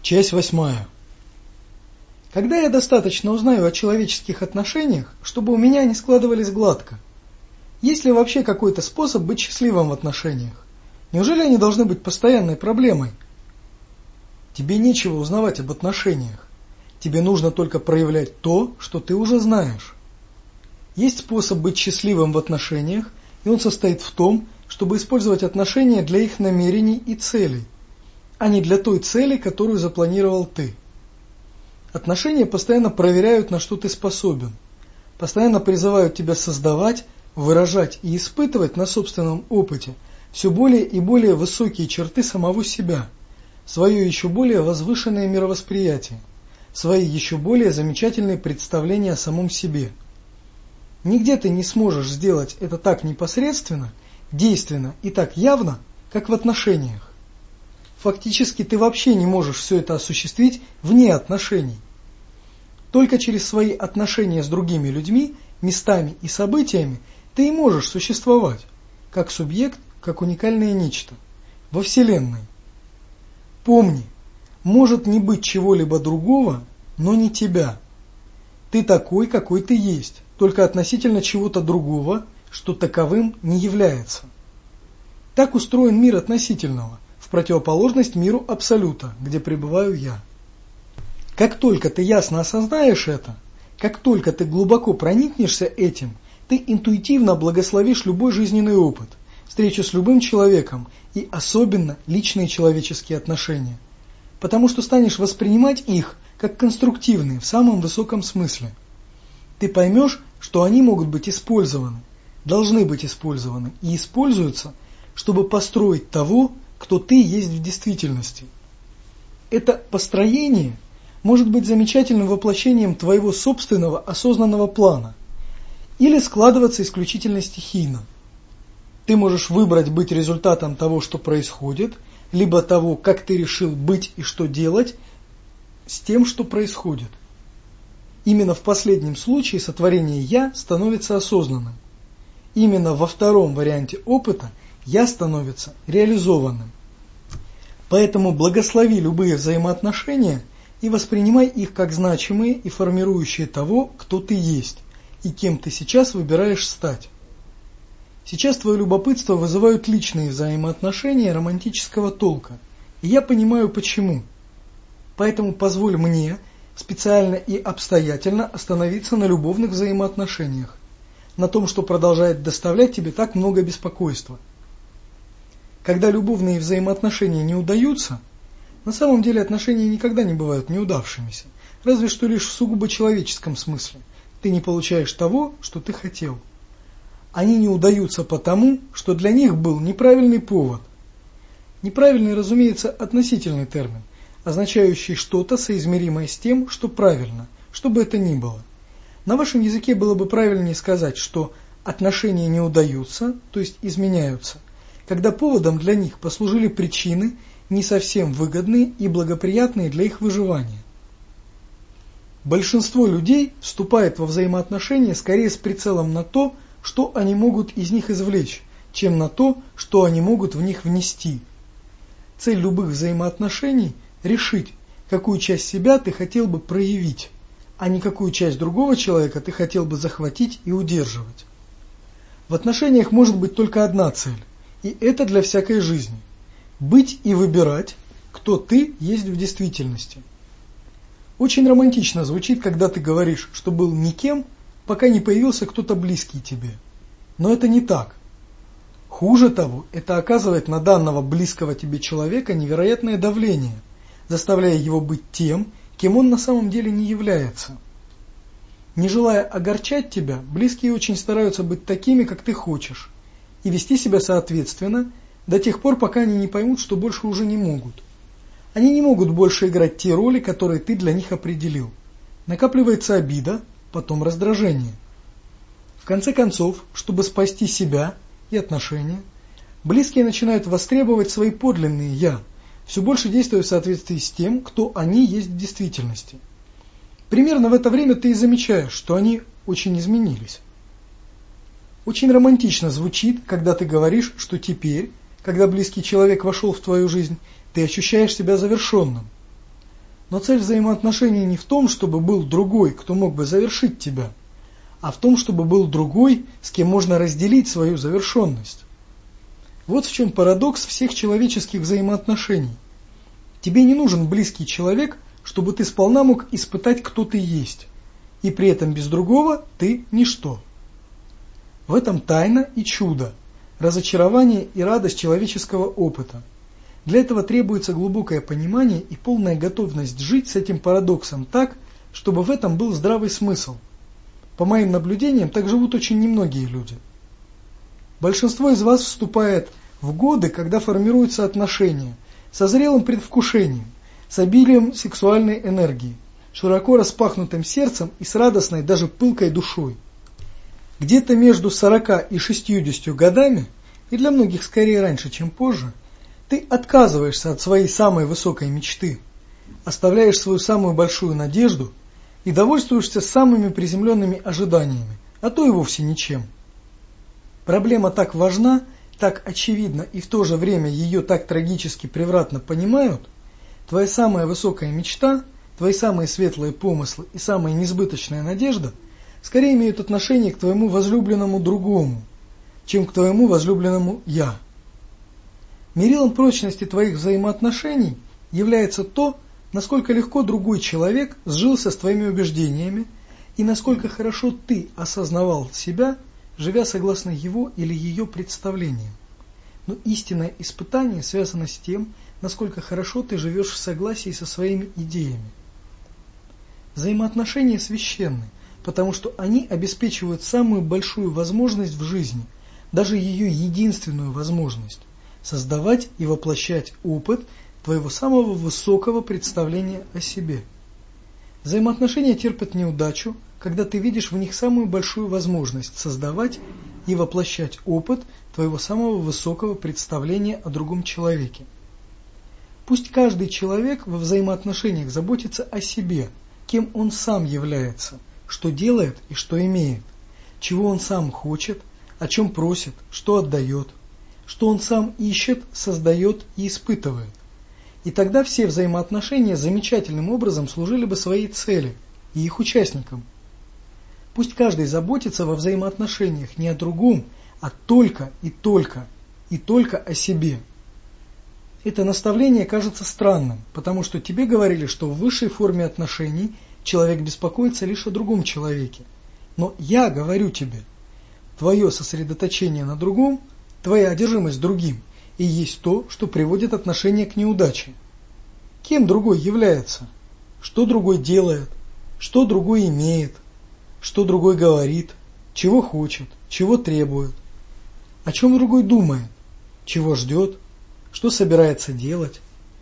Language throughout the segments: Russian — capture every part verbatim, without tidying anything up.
Часть восьмая. Когда я достаточно узнаю о человеческих отношениях, чтобы у меня они складывались гладко? Есть ли вообще какой-то способ быть счастливым в отношениях? Неужели они должны быть постоянной проблемой? Тебе нечего узнавать об отношениях. Тебе нужно только проявлять то, что ты уже знаешь. Есть способ быть счастливым в отношениях, и он состоит в том, чтобы использовать отношения для их намерений и целей, а не для той цели, которую запланировал ты. Отношения постоянно проверяют, на что ты способен, постоянно призывают тебя создавать, выражать и испытывать на собственном опыте все более и более высокие черты самого себя, свое еще более возвышенное мировосприятие, свои еще более замечательные представления о самом себе. Нигде ты не сможешь сделать это так непосредственно, действенно и так явно, как в отношениях. Фактически ты вообще не можешь все это осуществить вне отношений. Только через свои отношения с другими людьми, местами и событиями ты и можешь существовать, как субъект, как уникальное нечто, во Вселенной. Помни, может не быть чего-либо другого, но не тебя. Ты такой, какой ты есть, только относительно чего-то другого, что таковым не является. Так устроен мир относительного, в противоположность миру абсолюта, где пребываю я. Как только ты ясно осознаешь это, как только ты глубоко проникнешься этим, ты интуитивно благословишь любой жизненный опыт, встречу с любым человеком и особенно личные человеческие отношения, потому что станешь воспринимать их как конструктивные в самом высоком смысле. Ты поймешь, что они могут быть использованы, должны быть использованы и используются, чтобы построить того, кто ты есть в действительности. Это построение может быть замечательным воплощением твоего собственного осознанного плана или складываться исключительно стихийно. Ты можешь выбрать быть результатом того, что происходит, либо того, как ты решил быть и что делать с тем, что происходит. Именно в последнем случае сотворение «я» становится осознанным. Именно во втором варианте опыта «я» становится реализованным. Поэтому благослови любые взаимоотношения и воспринимай их как значимые и формирующие того, кто ты есть и кем ты сейчас выбираешь стать. Сейчас твое любопытство вызывают личные взаимоотношения романтического толка, и я понимаю почему. Поэтому позволь мне специально и обстоятельно остановиться на любовных взаимоотношениях, на том, что продолжает доставлять тебе так много беспокойства. Когда любовные взаимоотношения не удаются, на самом деле отношения никогда не бывают неудавшимися, разве что лишь в сугубо человеческом смысле. Ты не получаешь того, что ты хотел. Они не удаются потому, что для них был неправильный повод. Неправильный, разумеется, относительный термин, означающий что-то соизмеримое с тем, что правильно, что бы это ни было. На вашем языке было бы правильнее сказать, что отношения не удаются, то есть изменяются, когда поводом для них послужили причины, не совсем выгодные и благоприятные для их выживания. Большинство людей вступает во взаимоотношения скорее с прицелом на то, что они могут из них извлечь, чем на то, что они могут в них внести. Цель любых взаимоотношений – решить, какую часть себя ты хотел бы проявить, а не какую часть другого человека ты хотел бы захватить и удерживать. В отношениях может быть только одна цель, и это для всякой жизни – быть и выбирать, кто ты есть в действительности. Очень романтично звучит, когда ты говоришь, что был никем, пока не появился кто-то близкий тебе. Но это не так. Хуже того, это оказывает на данного близкого тебе человека невероятное давление, заставляя его быть тем, кем он на самом деле не является. Не желая огорчать тебя, близкие очень стараются быть такими, как ты хочешь, и вести себя соответственно до тех пор, пока они не поймут, что больше уже не могут. Они не могут больше играть те роли, которые ты для них определил. Накапливается обида, потом раздражение. В конце концов, чтобы спасти себя и отношения, близкие начинают востребовать свои подлинные «я», все больше действуя в соответствии с тем, кто они есть в действительности. Примерно в это время ты и замечаешь, что они очень изменились. Очень романтично звучит, когда ты говоришь, что теперь, когда близкий человек вошел в твою жизнь, ты ощущаешь себя завершенным. Но цель взаимоотношений не в том, чтобы был другой, кто мог бы завершить тебя, а в том, чтобы был другой, с кем можно разделить свою завершенность. Вот в чем парадокс всех человеческих взаимоотношений. Тебе не нужен близкий человек, чтобы ты сполна мог испытать, кто ты есть, и при этом без другого ты ничто. В этом тайна и чудо, разочарование и радость человеческого опыта. Для этого требуется глубокое понимание и полная готовность жить с этим парадоксом так, чтобы в этом был здравый смысл. По моим наблюдениям, так живут очень немногие люди. Большинство из вас вступает в годы, когда формируются отношения, со зрелым предвкушением, с обилием сексуальной энергии, широко распахнутым сердцем и с радостной, даже пылкой душой. Где-то между сорока и шестьюдесятью годами, и для многих скорее раньше, чем позже, ты отказываешься от своей самой высокой мечты, оставляешь свою самую большую надежду и довольствуешься самыми приземленными ожиданиями, а то и вовсе ничем. Проблема так важна, так очевидна и в то же время ее так трагически превратно понимают, твоя самая высокая мечта, твои самые светлые помыслы и самая несбыточная надежда скорее имеют отношение к твоему возлюбленному другому, чем к твоему возлюбленному «я». Мерилом прочности твоих взаимоотношений является то, насколько легко другой человек сжился с твоими убеждениями и насколько хорошо ты осознавал себя, живя согласно его или ее представлениям. Но истинное испытание связано с тем, насколько хорошо ты живешь в согласии со своими идеями. Взаимоотношения священны, потому что они обеспечивают самую большую возможность в жизни, даже ее единственную возможность – создавать и воплощать опыт твоего самого высокого представления о себе. Взаимоотношения терпят неудачу, когда ты видишь в них самую большую возможность создавать и воплощать опыт твоего самого высокого представления о другом человеке. Пусть каждый человек во взаимоотношениях заботится о себе, кем он сам является, что делает и что имеет, чего он сам хочет, о чем просит, что отдает, что он сам ищет, создает и испытывает. И тогда все взаимоотношения замечательным образом служили бы своей цели и их участникам. Пусть каждый заботится во взаимоотношениях не о другом, а только и только, и только о себе. Это наставление кажется странным, потому что тебе говорили, что в высшей форме отношений человек беспокоится лишь о другом человеке. Но я говорю тебе, твое сосредоточение на другом, твоя одержимость другим, и есть то, что приводит отношения к неудаче. Кем другой является? Что другой делает? Что другой имеет? Что другой говорит? Чего хочет? Чего требует? О чем другой думает? Чего ждет? Что собирается делать?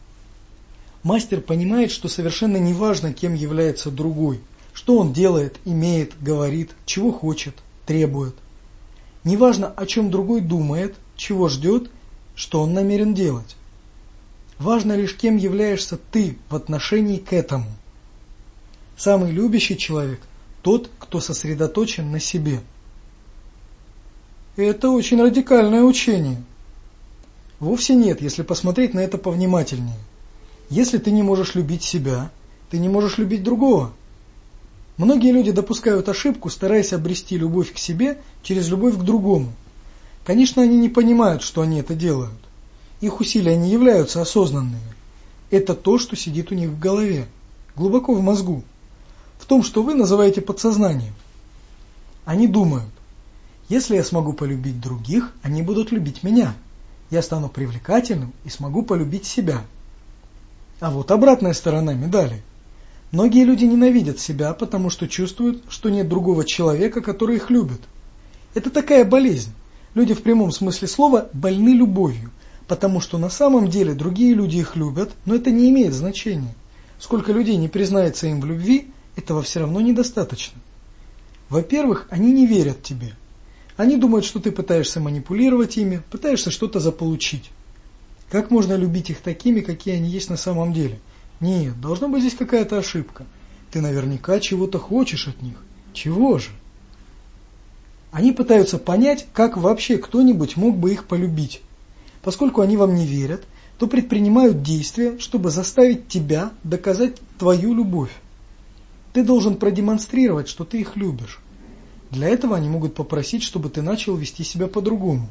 Мастер понимает, что совершенно не важно, кем является другой, что он делает, имеет, говорит, чего хочет, требует. Не важно, о чем другой думает, чего ждет, что он намерен делать. Важно лишь, кем являешься ты в отношении к этому. Самый любящий человек – тот, кто сосредоточен на себе. Это очень радикальное учение. Вовсе нет, если посмотреть на это повнимательнее. Если ты не можешь любить себя, ты не можешь любить другого. Многие люди допускают ошибку, стараясь обрести любовь к себе через любовь к другому. Конечно, они не понимают, что они это делают. Их усилия не являются осознанными. Это то, что сидит у них в голове, глубоко в мозгу, в том, что вы называете подсознанием. Они думают, если я смогу полюбить других, они будут любить меня. Я стану привлекательным и смогу полюбить себя. А вот обратная сторона медали. Многие люди ненавидят себя, потому что чувствуют, что нет другого человека, который их любит. Это такая болезнь. Люди в прямом смысле слова больны любовью, потому что на самом деле другие люди их любят, но это не имеет значения. Сколько людей не признается им в любви, этого все равно недостаточно. Во-первых, они не верят тебе. Они думают, что ты пытаешься манипулировать ими, пытаешься что-то заполучить. Как можно любить их такими, какие они есть на самом деле? Нет, должна быть здесь какая-то ошибка. Ты наверняка чего-то хочешь от них. Чего же? Они пытаются понять, как вообще кто-нибудь мог бы их полюбить. Поскольку они вам не верят, то предпринимают действия, чтобы заставить тебя доказать твою любовь. Ты должен продемонстрировать, что ты их любишь. Для этого они могут попросить, чтобы ты начал вести себя по-другому.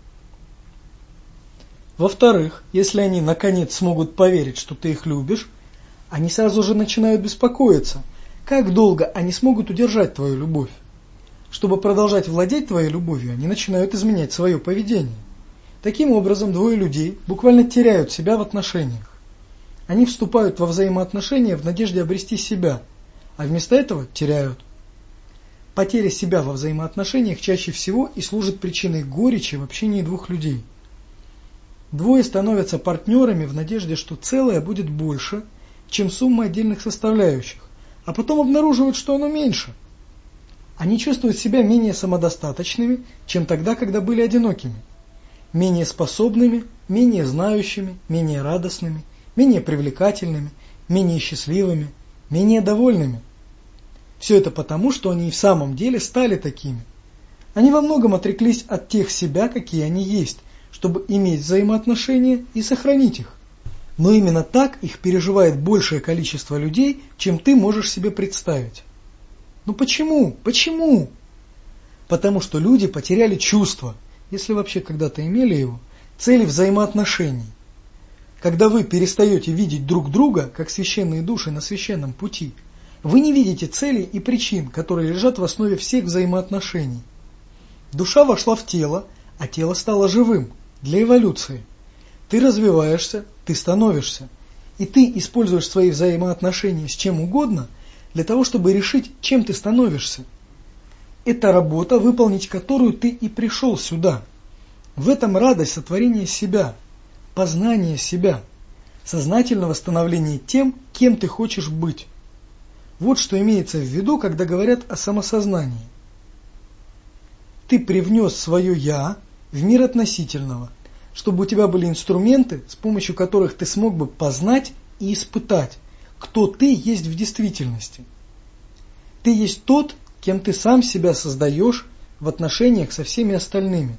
Во-вторых, если они наконец смогут поверить, что ты их любишь, они сразу же начинают беспокоиться, как долго они смогут удержать твою любовь. Чтобы продолжать владеть твоей любовью, они начинают изменять свое поведение. Таким образом, двое людей буквально теряют себя в отношениях. Они вступают во взаимоотношения в надежде обрести себя, а вместо этого теряют. Потеря себя во взаимоотношениях чаще всего и служит причиной горечи в общении двух людей. Двое становятся партнерами в надежде, что целое будет больше, чем сумма отдельных составляющих, а потом обнаруживают, что оно меньше. Они чувствуют себя менее самодостаточными, чем тогда, когда были одинокими, менее способными, менее знающими, менее радостными, менее привлекательными, менее счастливыми, менее довольными. Все это потому, что они и в самом деле стали такими. Они во многом отреклись от тех себя, какие они есть, чтобы иметь взаимоотношения и сохранить их. Но именно так их переживает большее количество людей, чем ты можешь себе представить. Ну почему? Почему? Потому что люди потеряли чувство, если вообще когда-то имели его, цели взаимоотношений. Когда вы перестаете видеть друг друга, как священные души на священном пути, вы не видите целей и причин, которые лежат в основе всех взаимоотношений. Душа вошла в тело, а тело стало живым, для эволюции. Ты развиваешься, ты становишься, и ты используешь свои взаимоотношения с чем угодно для того, чтобы решить, чем ты становишься. Это работа, выполнить которую ты и пришел сюда. В этом радость сотворения себя, познания себя, сознательного становления тем, кем ты хочешь быть. Вот что имеется в виду, когда говорят о самосознании. Ты привнес свое «я» в мир относительного, чтобы у тебя были инструменты, с помощью которых ты смог бы познать и испытать, кто ты есть в действительности. Ты есть тот, кем ты сам себя создаешь в отношениях со всеми остальными.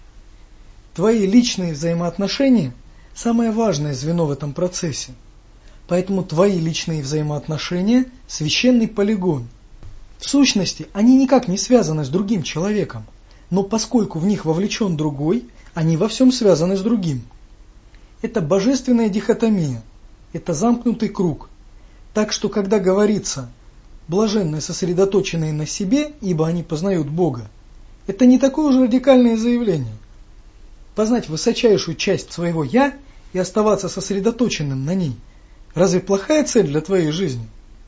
Твои личные взаимоотношения – самое важное звено в этом процессе. Поэтому твои личные взаимоотношения – священный полигон. В сущности, они никак не связаны с другим человеком, но поскольку в них вовлечен другой, они во всем связаны с другим. Это божественная дихотомия, это замкнутый круг. Так что, когда говорится «блаженные сосредоточенные на себе, ибо они познают Бога», это не такое уж радикальное заявление. Познать высочайшую часть своего «я» и оставаться сосредоточенным на ней – разве плохая цель для твоей жизни?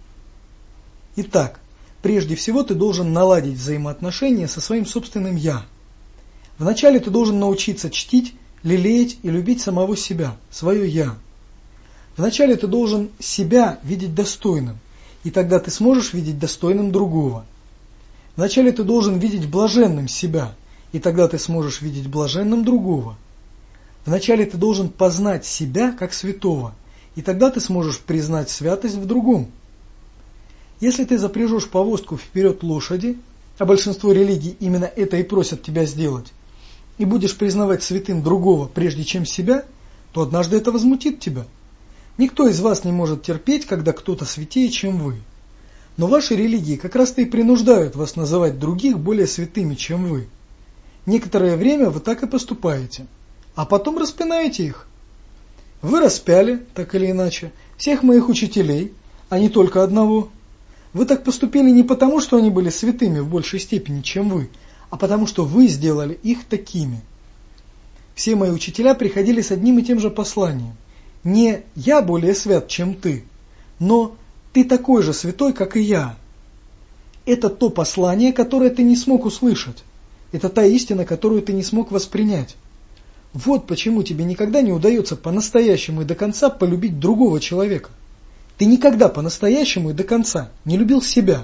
Итак, прежде всего ты должен наладить взаимоотношения со своим собственным «я». Вначале ты должен научиться чтить, лелеять и любить самого себя, свое «я». Вначале ты должен себя видеть достойным, и тогда ты сможешь видеть достойным другого. Вначале ты должен видеть блаженным себя, и тогда ты сможешь видеть блаженным другого. Вначале ты должен познать себя как святого, и тогда ты сможешь признать святость в другом. Если ты запряжешь повозку вперед лошади, а большинство религий именно это и просят тебя сделать, и будешь признавать святым другого прежде чем себя, то однажды это возмутит тебя. Никто из вас не может терпеть, когда кто-то святее, чем вы. Но ваши религии как раз-то и принуждают вас называть других более святыми, чем вы. Некоторое время вы так и поступаете, а потом распинаете их. Вы распяли, так или иначе, всех моих учителей, а не только одного. Вы так поступили не потому, что они были святыми в большей степени, чем вы, а потому что вы сделали их такими. Все мои учителя приходили с одним и тем же посланием. Не «я более свят, чем ты», но «ты такой же святой, как и я». Это то послание, которое ты не смог услышать. Это та истина, которую ты не смог воспринять. Вот почему тебе никогда не удается по-настоящему и до конца полюбить другого человека. Ты никогда по-настоящему и до конца не любил себя.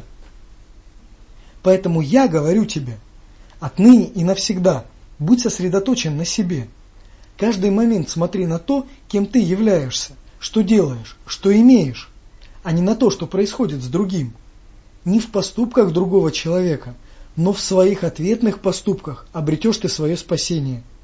Поэтому я говорю тебе, отныне и навсегда будь сосредоточен на себе. Каждый момент смотри на то, кем ты являешься, что делаешь, что имеешь, а не на то, что происходит с другим. Не в поступках другого человека, но в своих ответных поступках обретешь ты свое спасение.